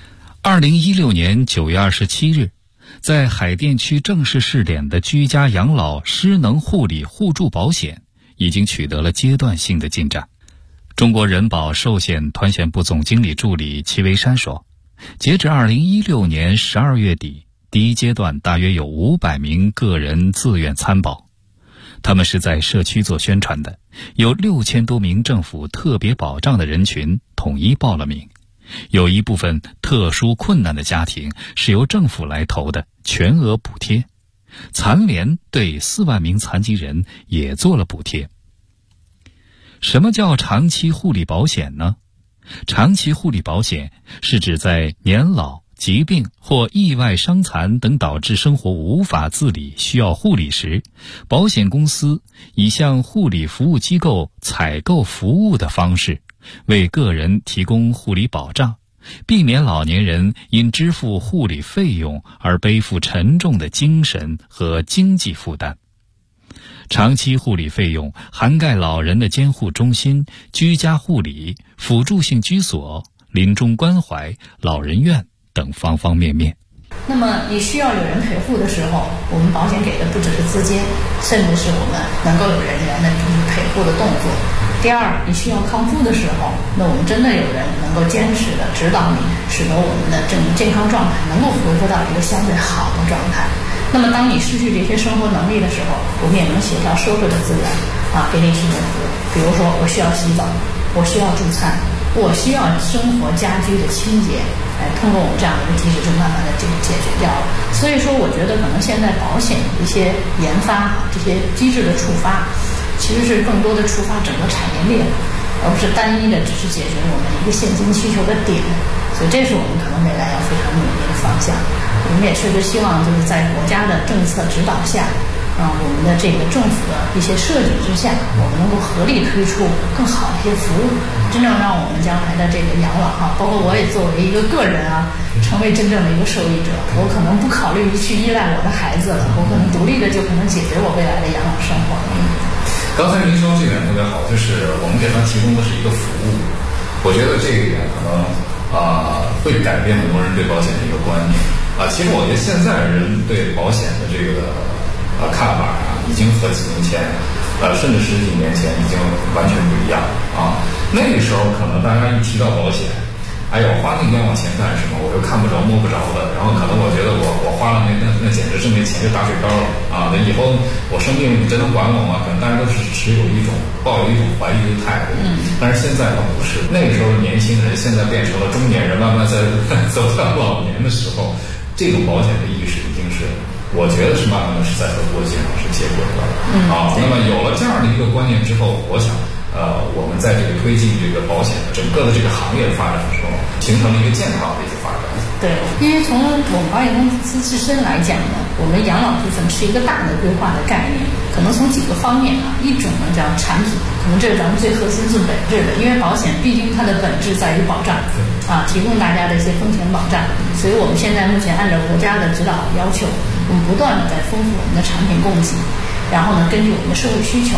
2016年9月27日，在海淀区正式试点的居家养老失能护理互助保险已经取得了阶段性的进展。中国人保寿险团险部总经理助理齐维山说，截至2016年12月底，第一阶段大约有500名个人自愿参保，他们是在社区做宣传的，有6000多名政府特别保障的人群统一报了名，有一部分特殊困难的家庭是由政府来投的全额补贴，残联对4万名残疾人也做了补贴。什么叫长期护理保险呢？长期护理保险是指在年老、疾病或意外伤残等导致生活无法自理需要护理时，保险公司以向护理服务机构采购服务的方式，为个人提供护理保障，避免老年人因支付护理费用而背负沉重的精神和经济负担。长期护理费用涵盖老人的监护中心、居家护理、辅助性居所、临终关怀、老人院等方方面面。 那么你需要有人陪护的时候，我们保险给的不只是资金，甚至是我们能够有人员的陪护的动作。第二，你需要康复的时候，那我们真的有人能够坚持的指导你，使得我们的健康状态能够恢复到一个相对好的状态。那么当你失去这些生活能力的时候，我们也能协调社会的资源给你提供服务。比如说我需要洗澡，我需要助餐，我需要生活家居的清洁，通过我们这样的一个机制就慢慢的解决掉了。所以说我觉得可能现在保险一些研发这些机制的触发，其实是更多的触发整个产业链，而不是单一的只是解决我们一个现金需求的点。所以这是我们可能未来要非常努力的方向。我们也确实希望就是在国家的政策指导下我们的这个政府的一些设计之下，我们能够合力推出更好的一些服务，真正让我们将来的这个养老包括我也作为一个个人成为真正的一个受益者。我可能不考虑去依赖我的孩子了，我可能独立的就可能解决我未来的养老生活。 刚才您说这点特别好，就是我们给他提供的是一个服务，我觉得这一点可能会改变很多人对保险的一个观念其实我觉得现在人对保险的这个看法已经和几年前甚至10几年前已经完全不一样那个时候可能大家一提到保险，哎呦，花那冤枉钱干什么？我又看不着摸不着的，然后可能我觉得我花了那简直是那钱就打水漂了那以后我生病你真能管我吗？可能大家都是抱有一种怀疑的态度但是现在可不是，那个时候年轻人现在变成了中年人，慢慢在走向老年的时候，这种保险的意识已经是我觉得是慢慢的是在和国际上是接轨的那么有了这样的一个观念之后，我想我们在这个推进这个保险的整个的这个行业的发展的时候，形成了一个健康的一个发展。 对，因为从我们保险公司自身来讲呢，我们养老部分是一个大的规划的概念，可能从几个方面一种呢叫产品，可能这是咱们最核心最本质的，因为保险毕竟它的本质在于保障提供大家的一些风险保障，所以我们现在目前按照国家的指导要求，我们不断的在丰富我们的产品供给，然后呢根据我们的社会需求，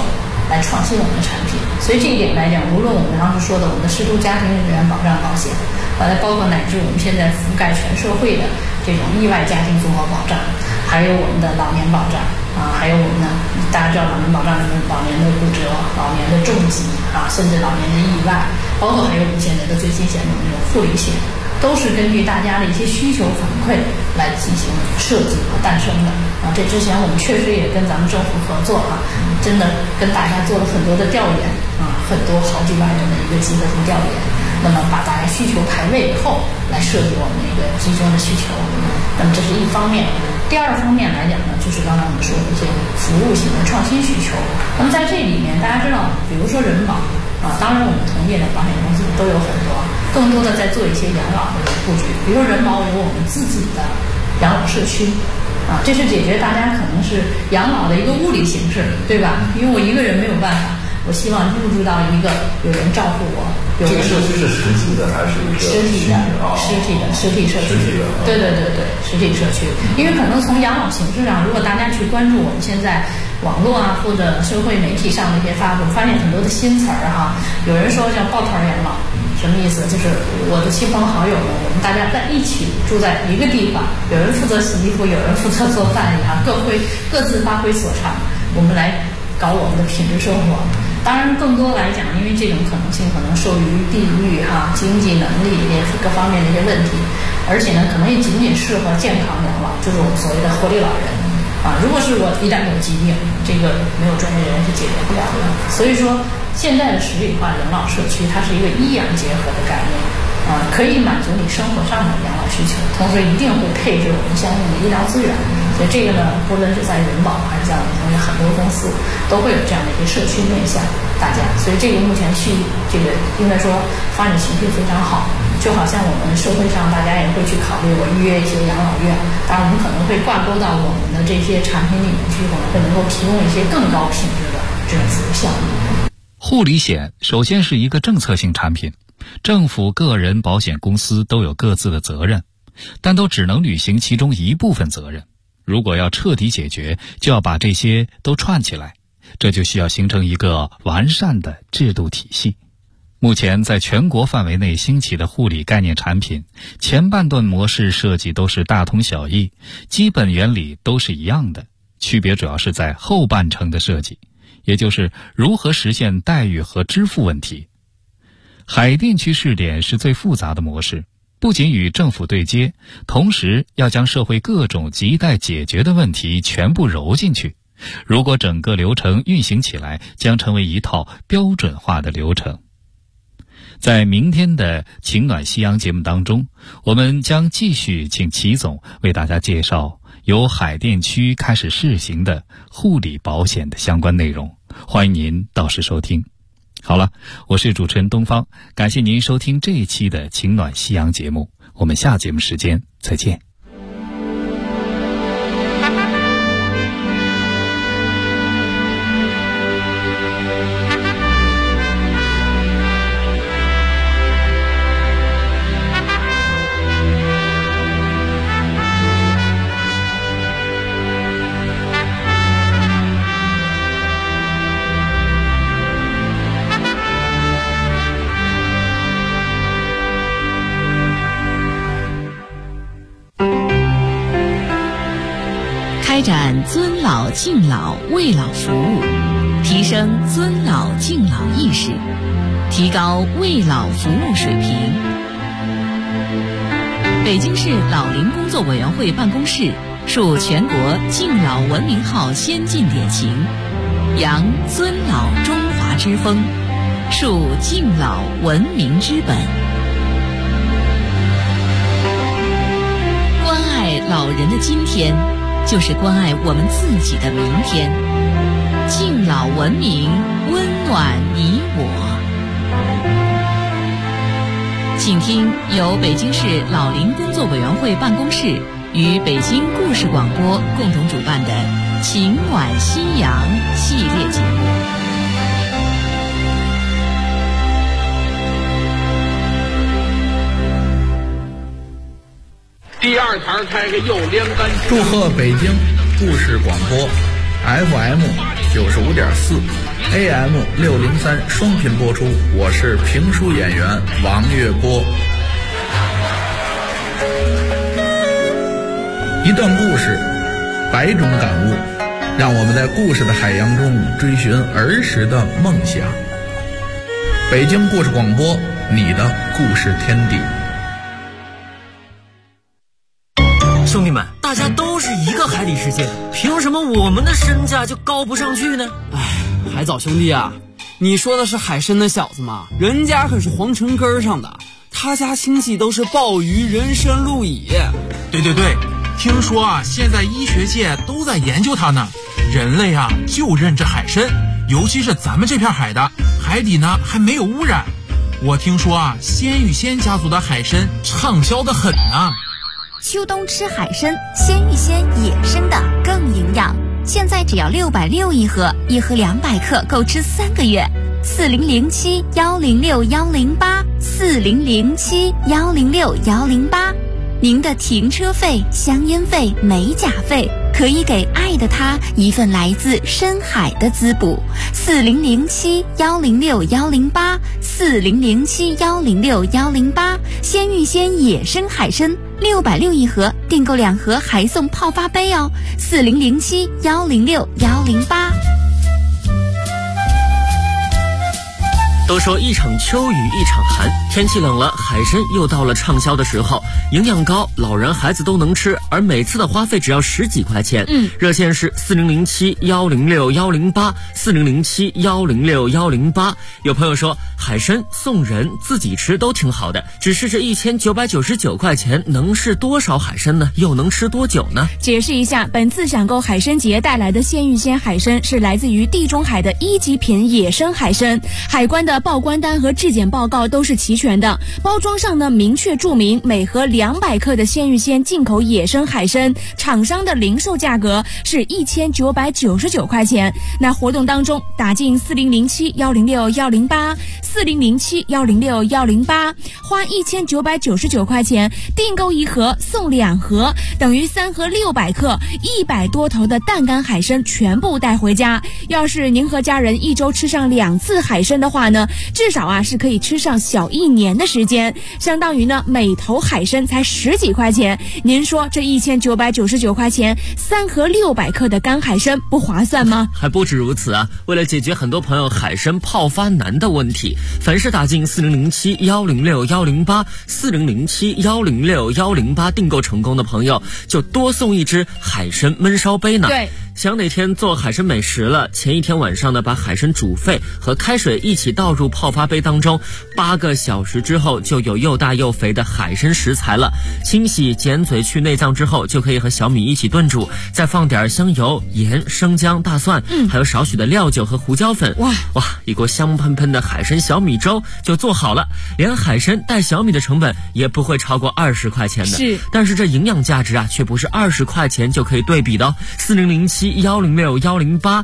来创新我们的产品。所以这一点来讲，无论我们当时说的我们的失独家庭人员保障保险，包括乃至我们现在覆盖全社会的这种意外家庭综合保障，还有我们的老年保障还有我们呢，大家知道老年保障里面老年的骨折、老年的重疾甚至老年的意外，包括还有我们现在的最新险的那种护理险，都是根据大家的一些需求反馈来进行设计和诞生的这之前我们确实也跟咱们政府合作真的跟大家做了很多的调研很多好几万人的一个集合性调研，那么把大家需求排位以后来设计我们的一个集中的需求。那么这是一方面。第二方面来讲呢，就是刚才我们说的一些服务型的创新需求。那么在这里面，大家知道，比如说人保当然我们同业的保险公司都有很多，更多的在做一些养老的布局。比如说人保有我们自己的养老社区这是解决大家可能是养老的一个物理形式，对吧？因为我一个人没有办法，我希望入住到一个有人照顾我。 这个社区是实际的还是一个实体社区？对，实体社区。因为可能从养老形式上，如果大家去关注我们现在网络或者社会媒体上的一些发布，发现很多的新词儿有人说叫抱团养老，什么意思？就是我的亲朋好友们，我们大家在一起住在一个地方，有人负责洗衣服，有人负责做饭各自发挥所长，我们来搞我们的品质生活。当然更多来讲，因为这种可能性可能受于地域经济能力各方面的一些问题，而且呢可能也仅仅适合健康养老，就是我们所谓的活力老人如果是我一旦有疾病，这个没有专业人员是解决不了的。所以说现在的十里化养老社区，它是一个医养结合的概念可以满足你生活上的养老需求，同时一定会配置我们相应的医疗资源。所以这个呢，不论是在人保还是在我们同业很多公司，都会有这样的一个社区面向大家。所以这个目前这个应该说发展情绪非常好。就好像我们社会上大家也会去考虑我预约一些养老院，当然我们可能会挂钩到我们的这些产品里面去，我们会能够提供一些更高品质的这种服务项目。 护理险首先是一个政策性产品，政府、个人保险公司都有各自的责任，但都只能履行其中一部分责任。如果要彻底解决，就要把这些都串起来，这就需要形成一个完善的制度体系。目前在全国范围内兴起的护理概念产品，前半段模式设计都是大同小异，基本原理都是一样的，区别主要是在后半程的设计，也就是如何实现待遇和支付问题。海淀区试点是最复杂的模式，不仅与政府对接，同时要将社会各种亟待解决的问题全部揉进去。如果整个流程运行起来，将成为一套标准化的流程。在明天的晴暖夕阳节目当中，我们将继续请齐总为大家介绍由海淀区开始试行的护理保险的相关内容，欢迎您到时收听。好了，我是主持人东方，感谢您收听这一期的晴暖夕阳节目，我们下节目时间再见。 开展尊老敬老为老服务，提升尊老敬老意识，提高为老服务水平。北京市老龄工作委员会办公室树全国敬老文明号先进典型，扬尊老中华之风，树敬老文明之本。关爱老人的今天，就是关爱我们自己的明天。敬老文明，温暖你我。请听由北京市老龄工作委员会办公室与北京故事广播共同主办的《晴暖夕阳》系列节目。 第二台开个右连杆。 祝贺北京故事广播 FM 95.4。 AM 603双频播出，我是评书演员王月波。一段故事，100种感悟，让我们在故事的海洋中追寻儿时的梦想。北京故事广播，你的故事天地。 兄弟们，大家都是一个海底世界的，凭什么我们的身价就高不上去呢？ 海藻兄弟啊，你说的是海参的小子吗？人家可是皇城根上的，他家亲戚都是鲍鱼、人参、鹿蚁。 对，听说啊，现在医学界都在研究它呢。人类啊，就认这海参，尤其是咱们这片海的海底呢还没有污染。我听说啊，鲜芋仙家族的海参畅销的很呢。 秋冬吃海参，鲜芋仙野生的更营养。现在只要660一盒，一盒200克，够吃3个月。4007-106-108，4007-106-108。您的停车费、香烟费、美甲费，可以给爱的他一份来自深海的滋补。4007-106-108， 4007-106-108。鲜芋仙野生海参660一盒，订购2盒还送泡发杯哦。4007-106-108。 都说一场秋雨一场寒，天气冷了，海参又到了畅销的时候，营养高，老人孩子都能吃，而每次的花费只要10几块钱。热线是4007-106-108， 4007-106-108。有朋友说海参送人自己吃都挺好的，只是这1999块钱能是多少海参呢？又能吃多久呢？ 解释一下，本次抢购海参节带来的鲜芋仙海参是来自于地中海的1级品野生海参，海关的报关单和质检报告都是齐全的，包装上呢明确注明每盒200克的鲜芋仙进口野生海参，厂商的零售价格是1999块钱。那活动当中打进4007-106-108， 4007-106-108，花1999块钱订购1盒送2盒，等于3盒600克，100多头的淡干海参全部带回家。要是您和家人一周吃上2次海参的话呢，至少啊是可以吃上小1年的时间，相当于呢每头海参才10几块钱。您说这1999块钱3盒600克的干海参不划算吗？ 还不止如此啊，为了解决很多朋友海参泡发难的问题，凡是打进4007-106-108 4007-106-108订购成功的朋友，就多送1只海参焖烧杯呢。 对， 想哪天做海参美食了，前一天晚上呢把海参煮沸和开水一起倒入泡发杯当中，8个小时之后就有又大又肥的海参食材了。清洗剪嘴去内脏之后，就可以和小米一起炖煮，再放点香油、盐、生姜、大蒜，还有少许的料酒和胡椒粉。哇，一锅香喷喷的海参小米粥就做好了，连海参带小米的成本也不会超过20块钱的。 是， 但是这营养价值啊，却不是20块钱就可以对比的哦。4007-106-108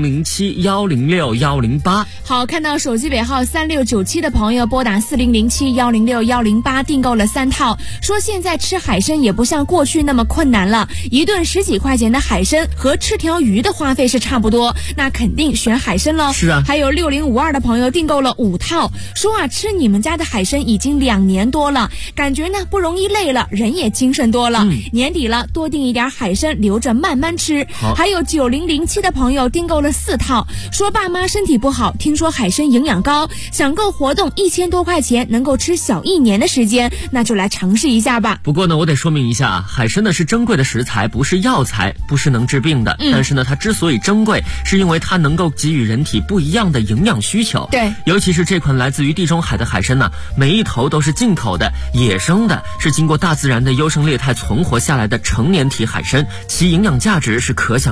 4007-106-108。 好，看到手机尾号3697的朋友拨打4007-106-108订购了3套，说现在吃海参也不像过去那么困难了，一顿10几块钱的海参和吃条鱼的花费是差不多，那肯定选海参喽。 是啊。 还有6052的朋友订购了5套，说啊吃你们家的海参已经2年多了，感觉呢不容易累了，人也精神多了。年底了，多订一点海参留着慢慢吃。还有9007的朋友订购了4套，说爸妈身体不好，听说海参营养高，想购活动1000多块钱能够吃小1年的时间，那就来尝试一下吧。 不过呢，我得说明一下啊，海参呢是珍贵的食材，不是药材，不是能治病的。但是呢，它之所以珍贵，是因为它能够给予人体不一样的营养需求。 对， 尤其是这款来自于地中海的海参呢，每一头都是进口的、野生的，是经过大自然的优胜劣汰存活下来的成年体海参，其营养价值是可想